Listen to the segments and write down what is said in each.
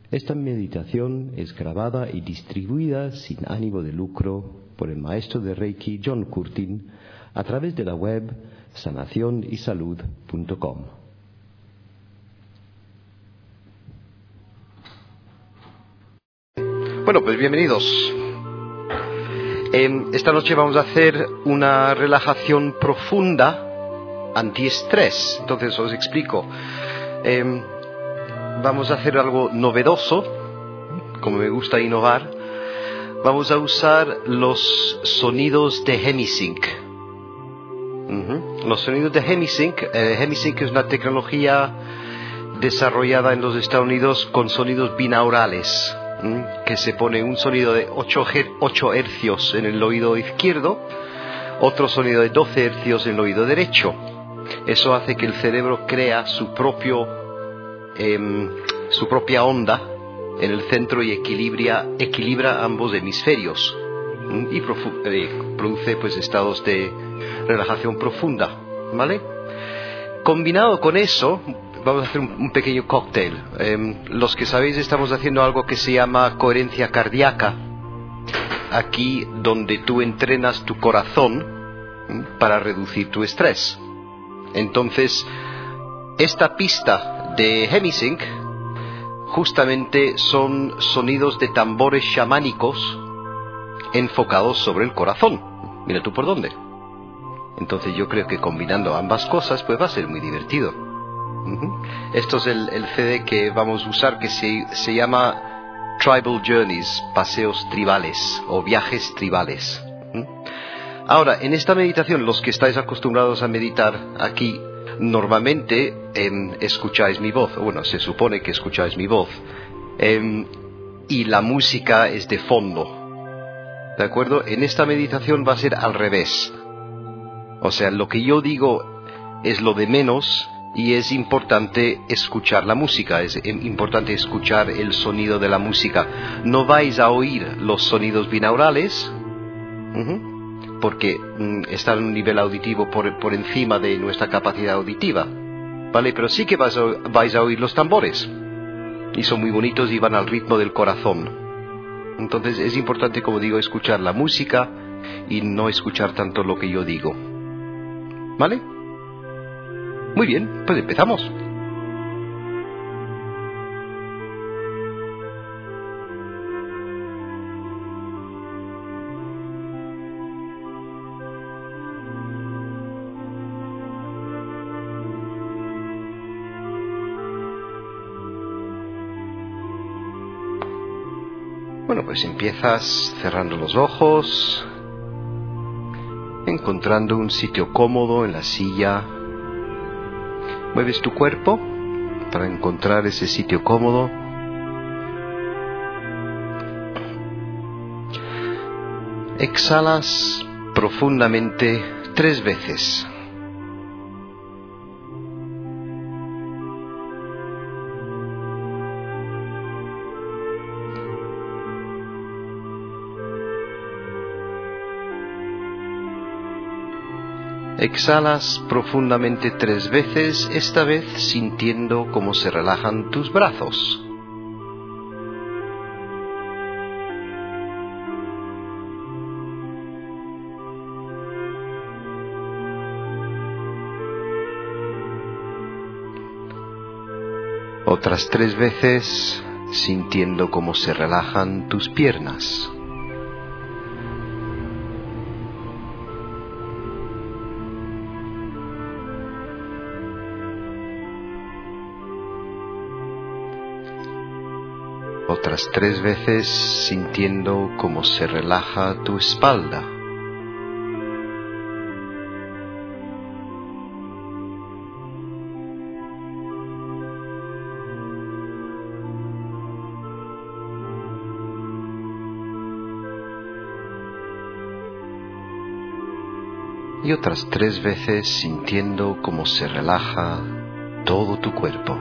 Esta meditación es grabada y distribuida sin ánimo de lucro por el maestro de Reiki John Curtin a través de la web sanacionysalud.com. Bueno, pues bienvenidos. Esta noche vamos a hacer una relajación profunda antiestrés. Entonces os explico. Vamos a hacer algo novedoso, como me gusta innovar. Vamos a usar los sonidos de Hemisync. Los sonidos de Hemisync. Hemisync es una tecnología desarrollada en los Estados Unidos con sonidos binaurales, que se pone un sonido de 8 hercios en el oído izquierdo, otro sonido de 12 hercios en el oído derecho. Eso hace que el cerebro crea su propia onda en el centro y equilibra ambos hemisferios y produce pues estados de relajación profunda, ¿vale? Combinado con eso, vamos a hacer un pequeño cóctel. Los que sabéis, estamos haciendo algo que se llama coherencia cardíaca, aquí donde tú entrenas tu corazón para reducir tu estrés. Entonces, esta pista de Hemisync justamente son sonidos de tambores chamánicos enfocados sobre el corazón. Mira tú por dónde. Entonces yo creo que combinando ambas cosas pues va a ser muy divertido. Esto es el CD que vamos a usar, que se llama Tribal Journeys, paseos tribales o viajes tribales. Ahora, en esta meditación, los que estáis acostumbrados a meditar aquí, normalmente escucháis mi voz, bueno, se supone que escucháis mi voz, y la música es de fondo, ¿de acuerdo? En esta meditación va a ser al revés, o sea, lo que yo digo es lo de menos y es importante escuchar la música, es importante escuchar el sonido de la música. No vais a oír los sonidos binaurales, porque están en un nivel auditivo por encima de nuestra capacidad auditiva, ¿vale? Pero sí que vais a oír los tambores, y son muy bonitos y van al ritmo del corazón. Entonces es importante, como digo, escuchar la música y no escuchar tanto lo que yo digo, ¿vale? Muy bien, pues empezamos. Bueno, pues empiezas cerrando los ojos, encontrando un sitio cómodo en la silla. Mueves tu cuerpo para encontrar ese sitio cómodo. Exhalas profundamente 3 veces. Exhalas profundamente 3 veces, esta vez sintiendo cómo se relajan tus brazos. Otras 3 veces sintiendo cómo se relajan tus piernas. Otras 3 veces sintiendo cómo se relaja tu espalda. Y otras 3 veces sintiendo cómo se relaja todo tu cuerpo.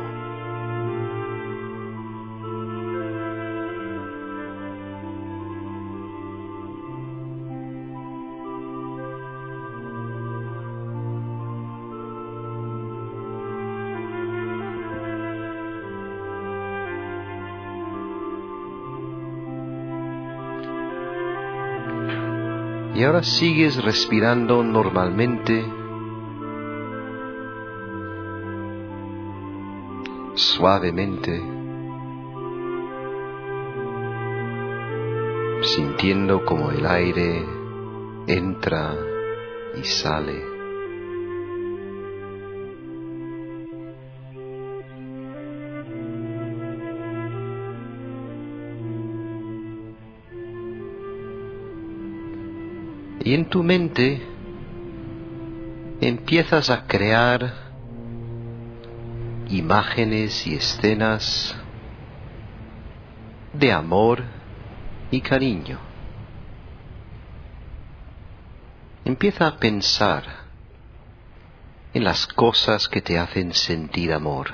Y ahora sigues respirando normalmente, suavemente, sintiendo como el aire entra y sale. Y en tu mente empiezas a crear imágenes y escenas de amor y cariño. Empieza a pensar en las cosas que te hacen sentir amor.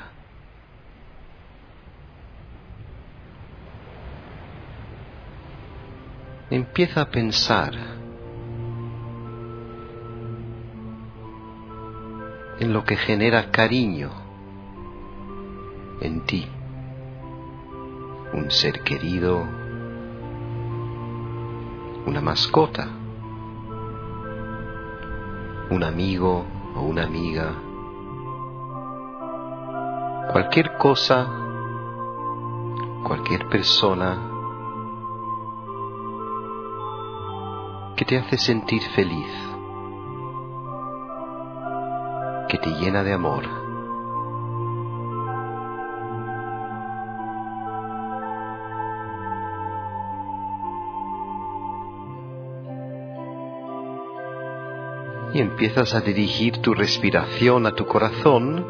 Empieza a pensar en lo que genera cariño en ti. Un ser querido, una mascota, un amigo o una amiga, cualquier cosa, cualquier persona que te hace sentir feliz, que te llena de amor. Y empiezas a dirigir tu respiración a tu corazón.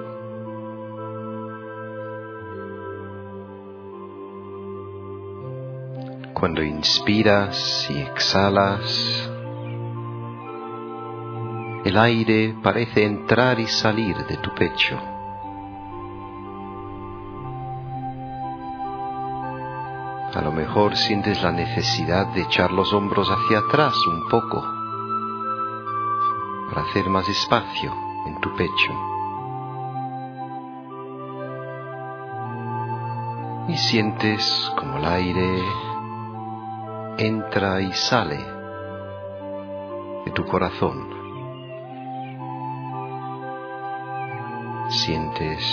Cuando inspiras y exhalas, el aire parece entrar y salir de tu pecho. A lo mejor sientes la necesidad de echar los hombros hacia atrás un poco, para hacer más espacio en tu pecho. Y sientes como el aire entra y sale de tu corazón. Sientes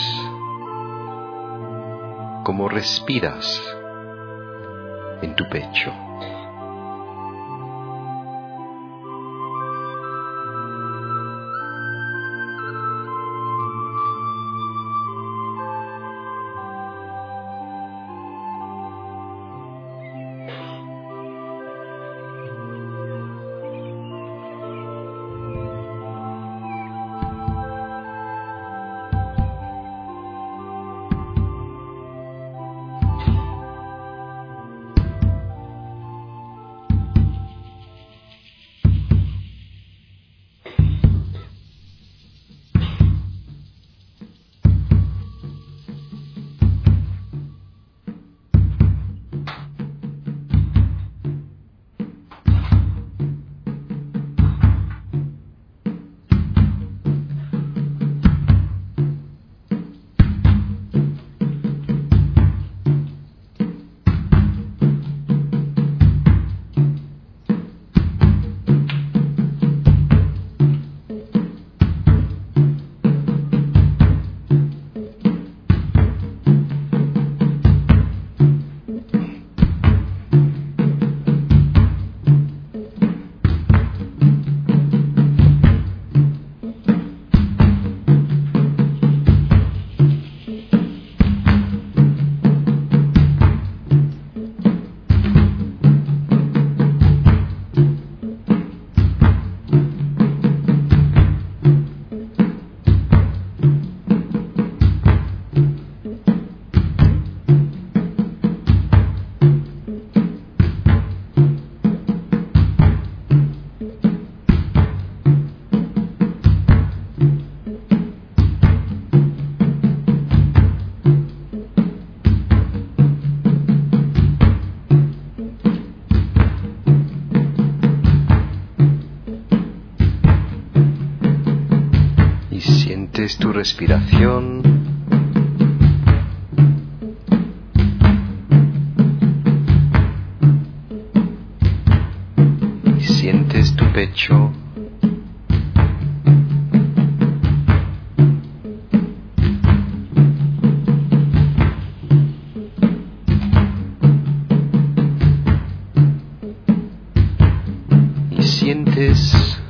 como respiras en tu pecho. Tu respiración, y sientes tu pecho. Y sientes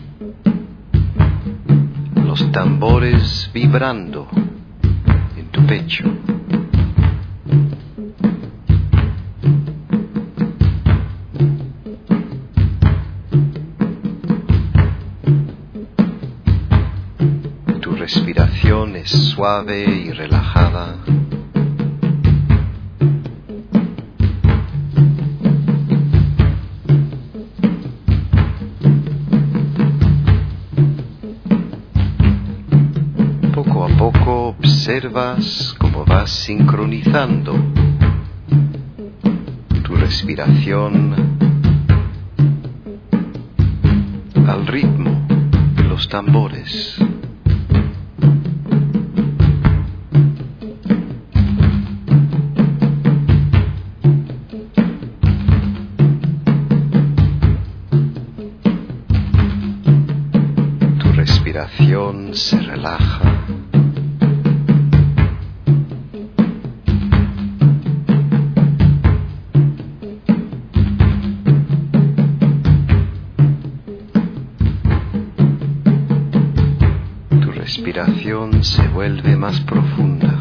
los tambores vibrando en tu pecho. Tu respiración es suave y relajada. Poco a poco observas cómo vas sincronizando tu respiración al ritmo de los tambores. Tu respiración se relaja. Tu respiración se vuelve más profunda.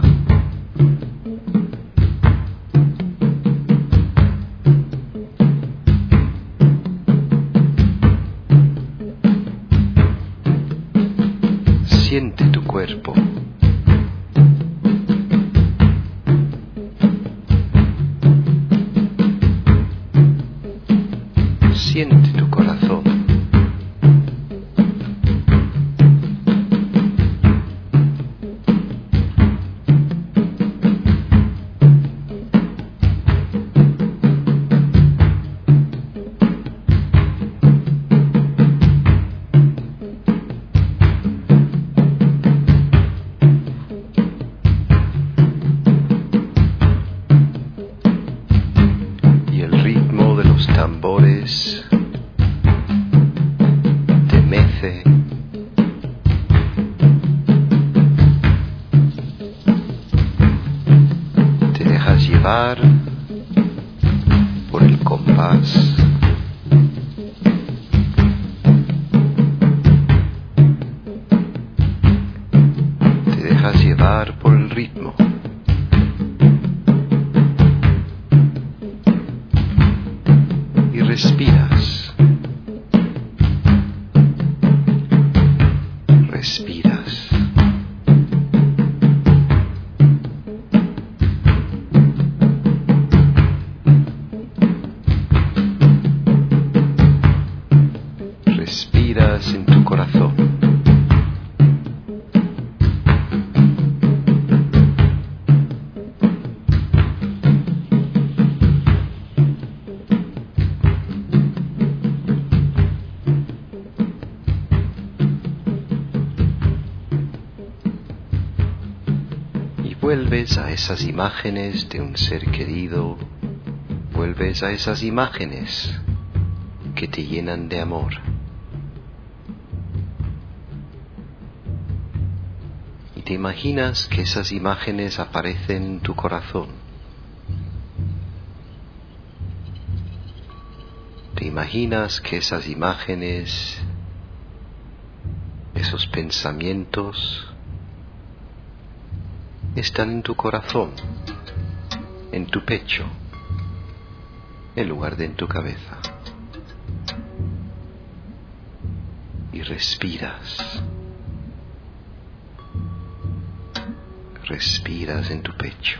Siente tu cuerpo. Siente tu corazón. Y el ritmo de los tambores te mece. Te dejas llevar por el compás. Te dejas llevar por el ritmo. Y respiras. Respiras. Respiras en tu corazón. Y vuelves a esas imágenes de un ser querido. Vuelves a esas imágenes que te llenan de amor. Y te imaginas que esas imágenes aparecen en tu corazón. Te imaginas que esas imágenes, esos pensamientos, están en tu corazón, en tu pecho, en lugar de en tu cabeza. Y respiras. Respiras en tu pecho.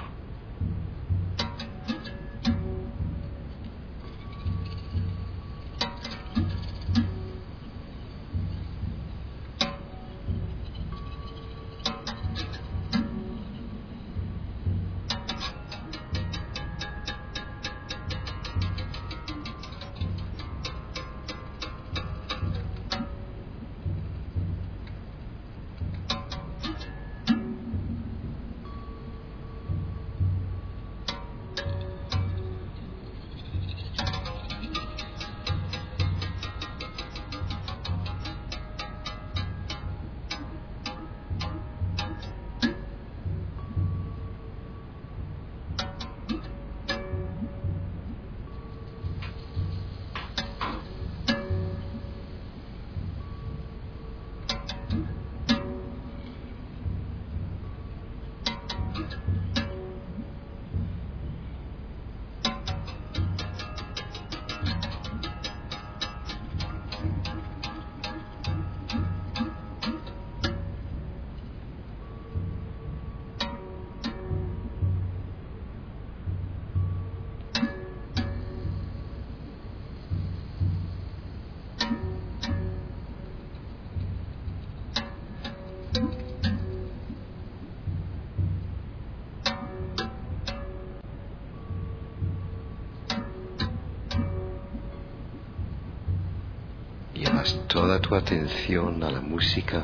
Llevas toda tu atención a la música.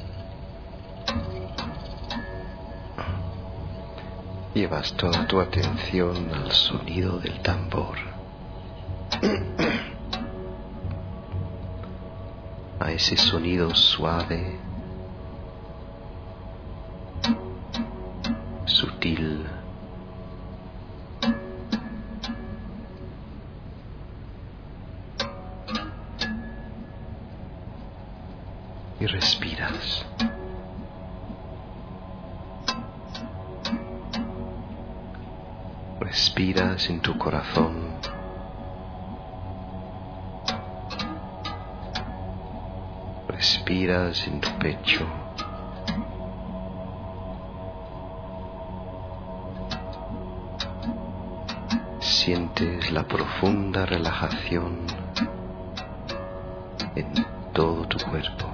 Llevas toda tu atención al sonido del tambor. A ese sonido suave, sutil. Y respiras. Respiras en tu corazón. Respiras en tu pecho. Sientes la profunda relajación en todo tu cuerpo.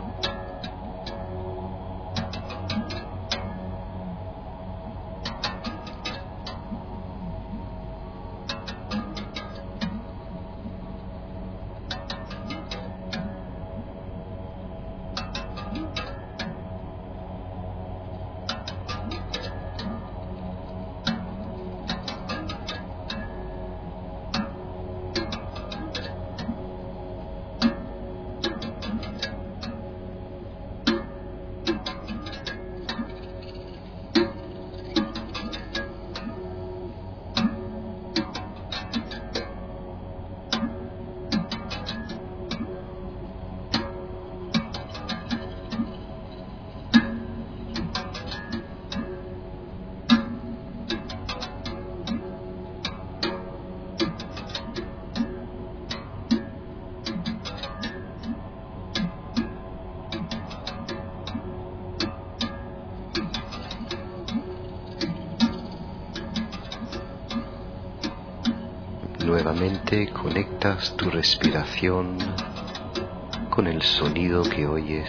Nuevamente conectas tu respiración con el sonido que oyes.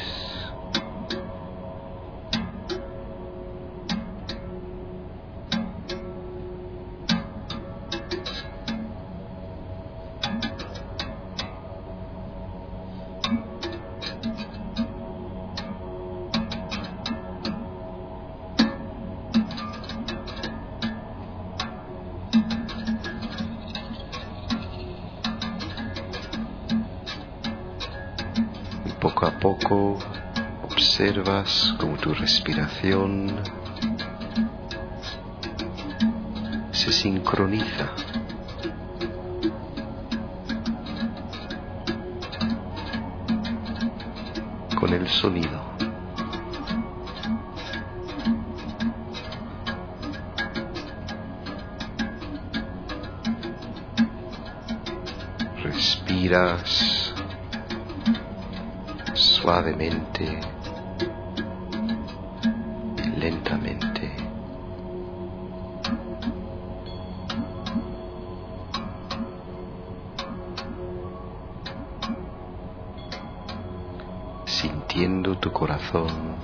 Poco a poco observas cómo tu respiración se sincroniza con el sonido. Respiras suavemente, lentamente. Sintiendo tu corazón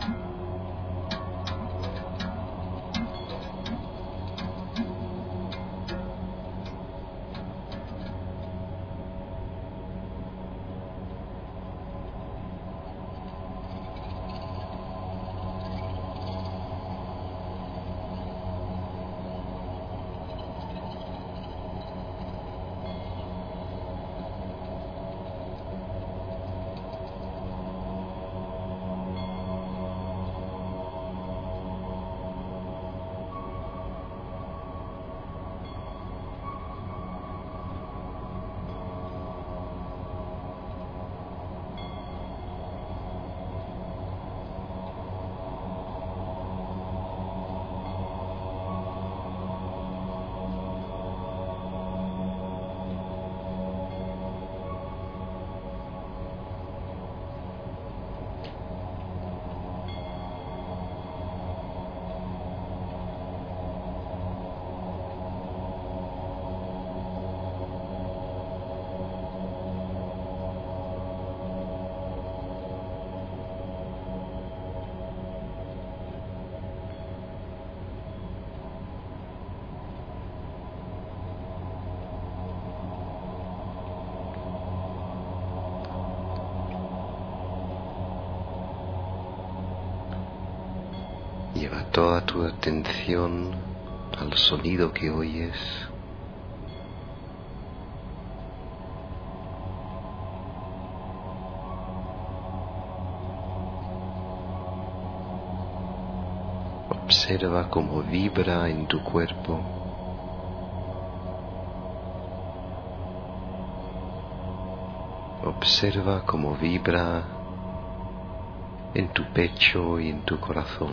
Lleva toda tu atención al sonido que oyes. Observa cómo vibra en tu cuerpo. Observa cómo vibra en tu pecho y en tu corazón.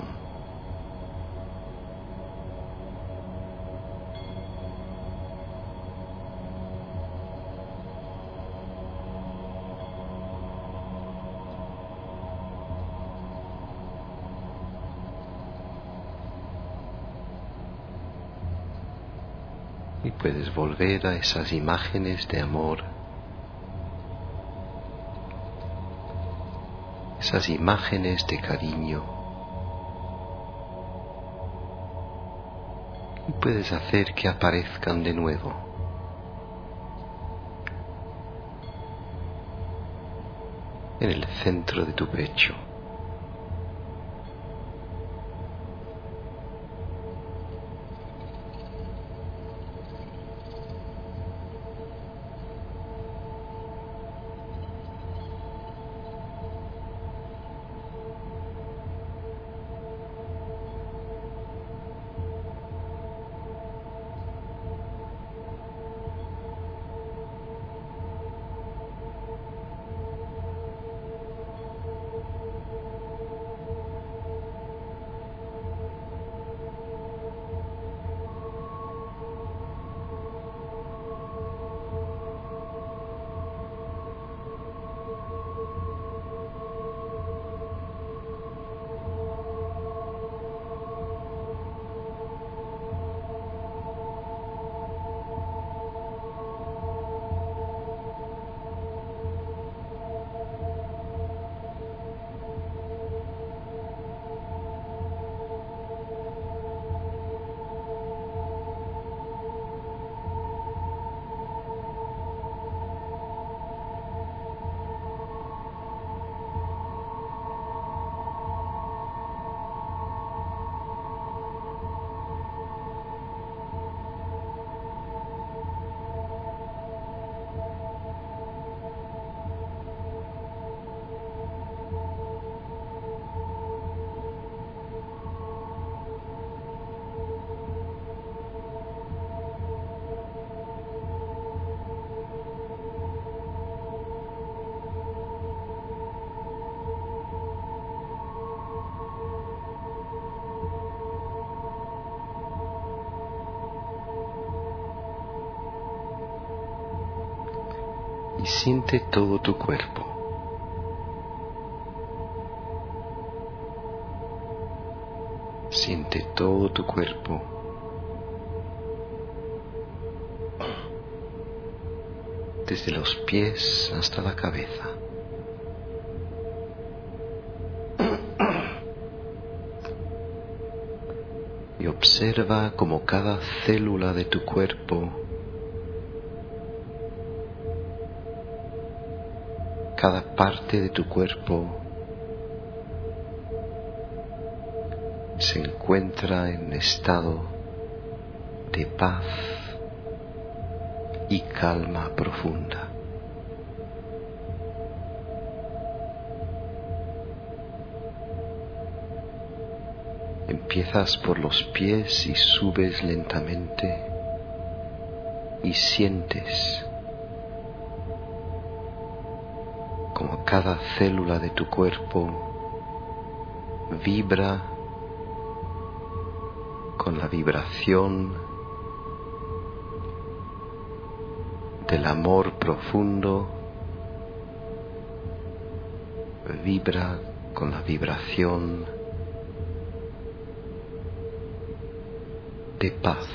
Y puedes volver a esas imágenes de amor, esas imágenes de cariño. Y puedes hacer que aparezcan de nuevo. En el centro de tu pecho. Y siente todo tu cuerpo. Siente todo tu cuerpo. Desde los pies hasta la cabeza. Y observa cómo cada célula de tu cuerpo, cada parte de tu cuerpo se encuentra en estado de paz y calma profunda. Empiezas por los pies y subes lentamente y sientes como cada célula de tu cuerpo vibra con la vibración del amor profundo, vibra con la vibración de paz.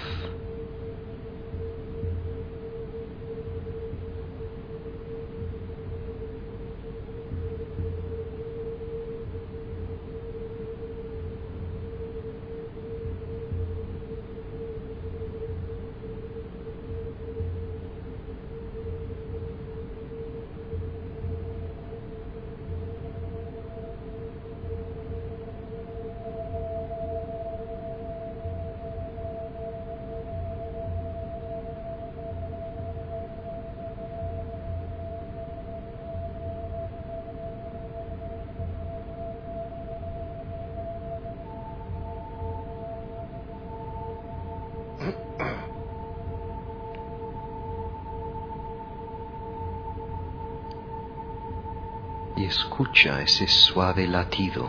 y escucha ese suave latido.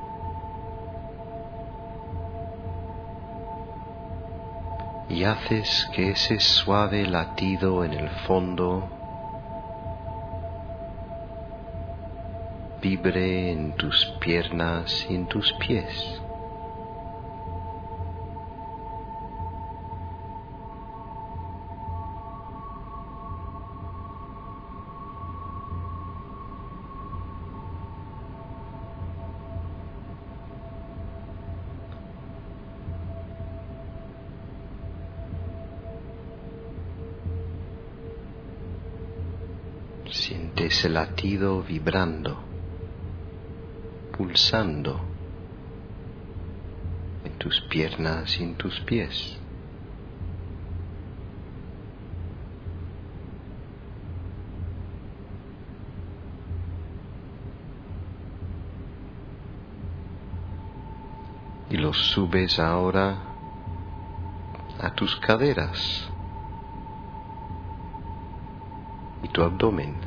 Y haces que ese suave latido en el fondo vibre en tus piernas y en tus pies. Siente ese latido vibrando, pulsando en tus piernas y en tus pies. Y lo subes ahora a tus caderas y tu abdomen.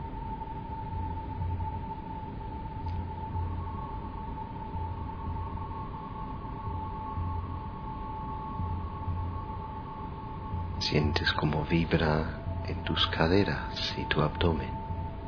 Sientes como vibra en tus caderas y tu abdomen.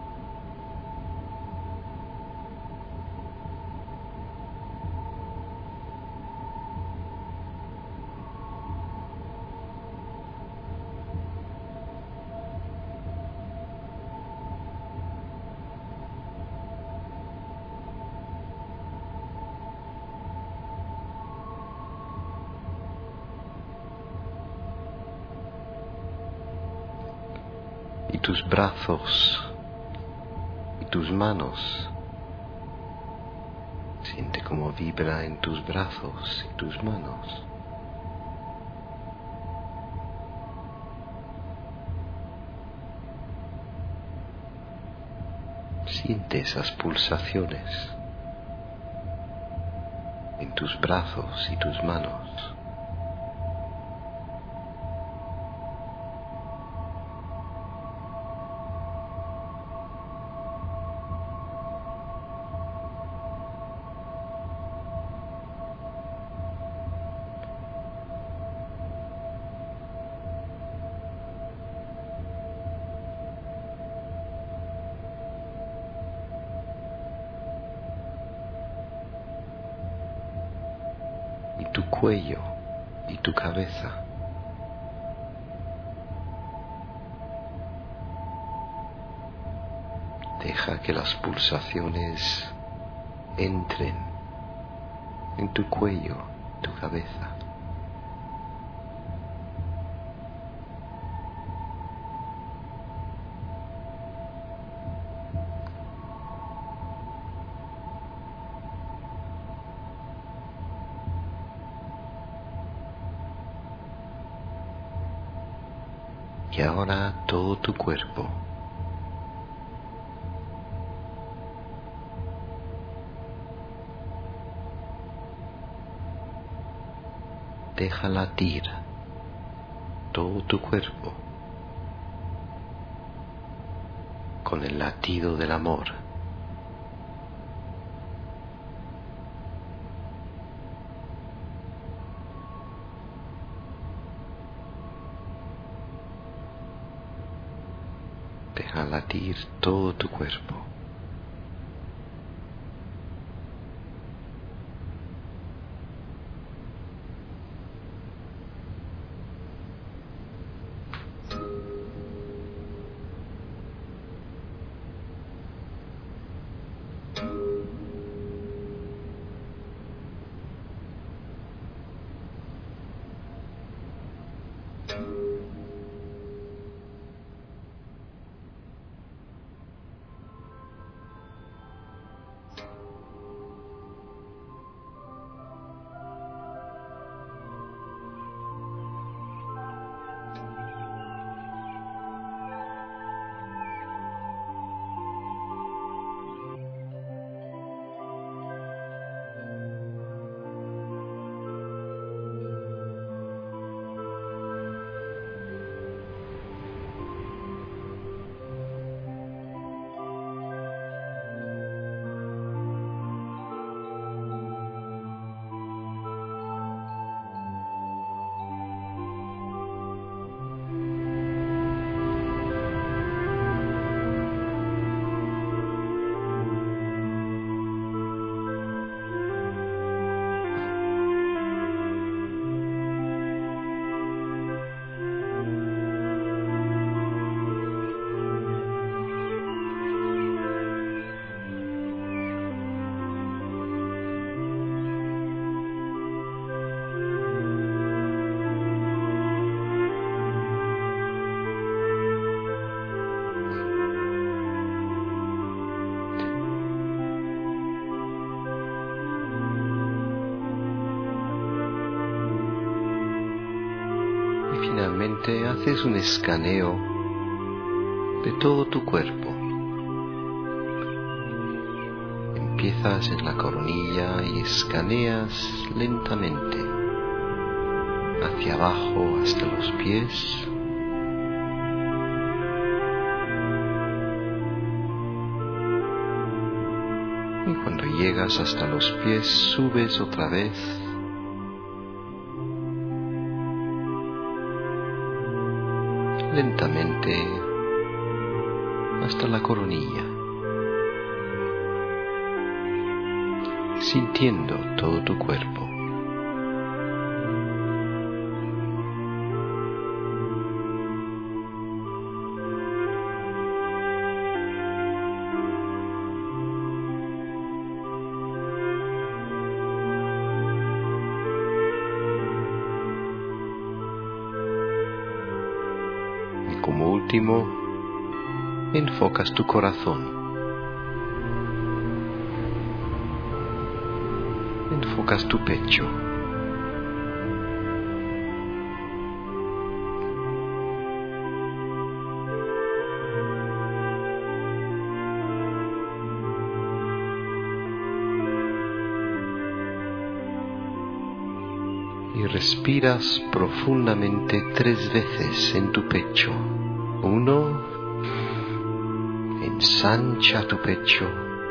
Y tus brazos y tus manos. Siente cómo vibra en tus brazos y tus manos. Siente esas pulsaciones en tus brazos y tus manos. Y tu cuello y tu cabeza. Deja que las pulsaciones entren en tu cuello, tu cabeza. Y ahora todo tu cuerpo. Deja latir todo tu cuerpo con el latido del amor. Deja latir todo tu cuerpo. finalmente haces un escaneo de todo tu cuerpo. Empiezas en la coronilla y escaneas lentamente hacia abajo hasta los pies. Y cuando llegas hasta los pies, subes otra vez. Lentamente hasta la coronilla, sintiendo todo tu cuerpo. Y como último, enfocas tu corazón. Enfocas tu pecho. Y respiras profundamente 3 veces en tu pecho. 1, ensancha tu pecho.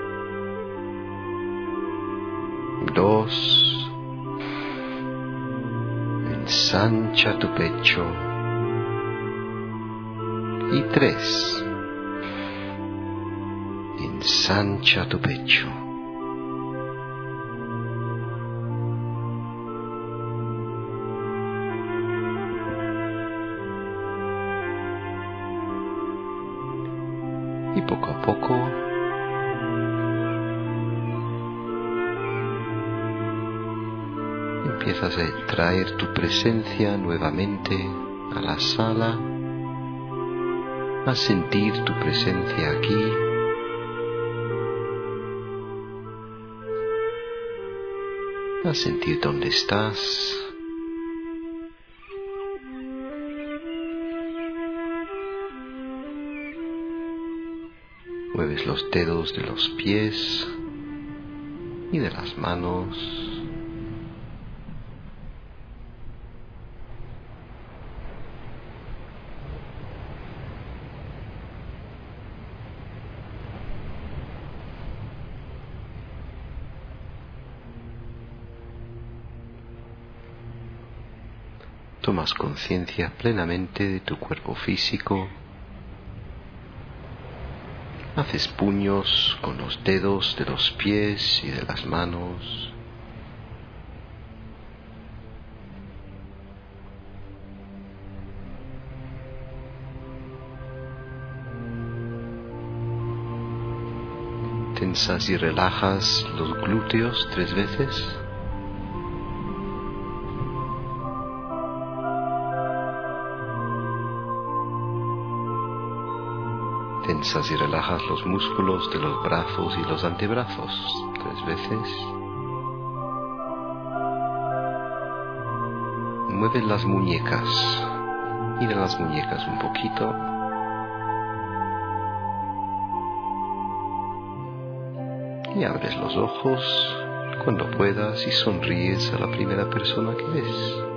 2, ensancha tu pecho. Y 3, ensancha tu pecho. Y poco a poco empiezas a traer tu presencia nuevamente a la sala, a sentir tu presencia aquí, a sentir dónde estás. Mueves los dedos de los pies y de las manos. Tomas conciencia plenamente de tu cuerpo físico. Haces puños con los dedos de los pies y de las manos. Tensas y relajas los glúteos 3 veces. Tensas y relajas los músculos de los brazos y los antebrazos 3 veces. Mueves las muñecas. Mira las muñecas un poquito. Y abres los ojos cuando puedas y sonríes a la primera persona que ves.